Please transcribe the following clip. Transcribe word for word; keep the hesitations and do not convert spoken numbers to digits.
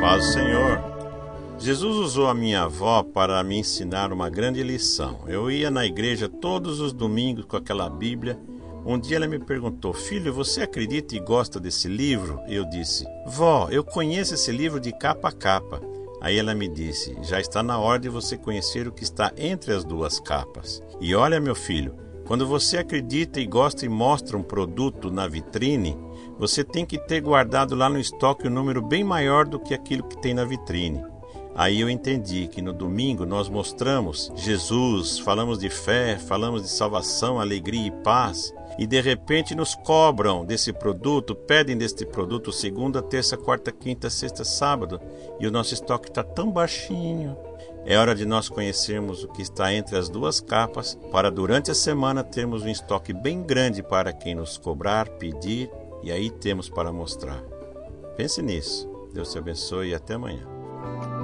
Paz do Senhor. Jesus usou a minha avó para me ensinar uma grande lição. Eu ia na igreja todos os domingos com aquela Bíblia. Um dia ela me perguntou: filho, você acredita e gosta desse livro? Eu disse: vó, eu conheço esse livro de capa a capa. Aí ela me disse: já está na hora de você conhecer o que está entre as duas capas. E olha, meu filho, quando você acredita e gosta e mostra um produto na vitrine, você tem que ter guardado lá no estoque um número bem maior do que aquilo que tem na vitrine. Aí eu entendi que no domingo nós mostramos Jesus, falamos de fé, falamos de salvação, alegria e paz, e de repente nos cobram desse produto, pedem desse produto segunda, terça, quarta, quinta, sexta, sábado, e o nosso estoque está tão baixinho. É hora de nós conhecermos o que está entre as duas capas, para durante a semana termos um estoque bem grande para quem nos cobrar, pedir, e aí temos para mostrar. Pense nisso. Deus te abençoe e até amanhã.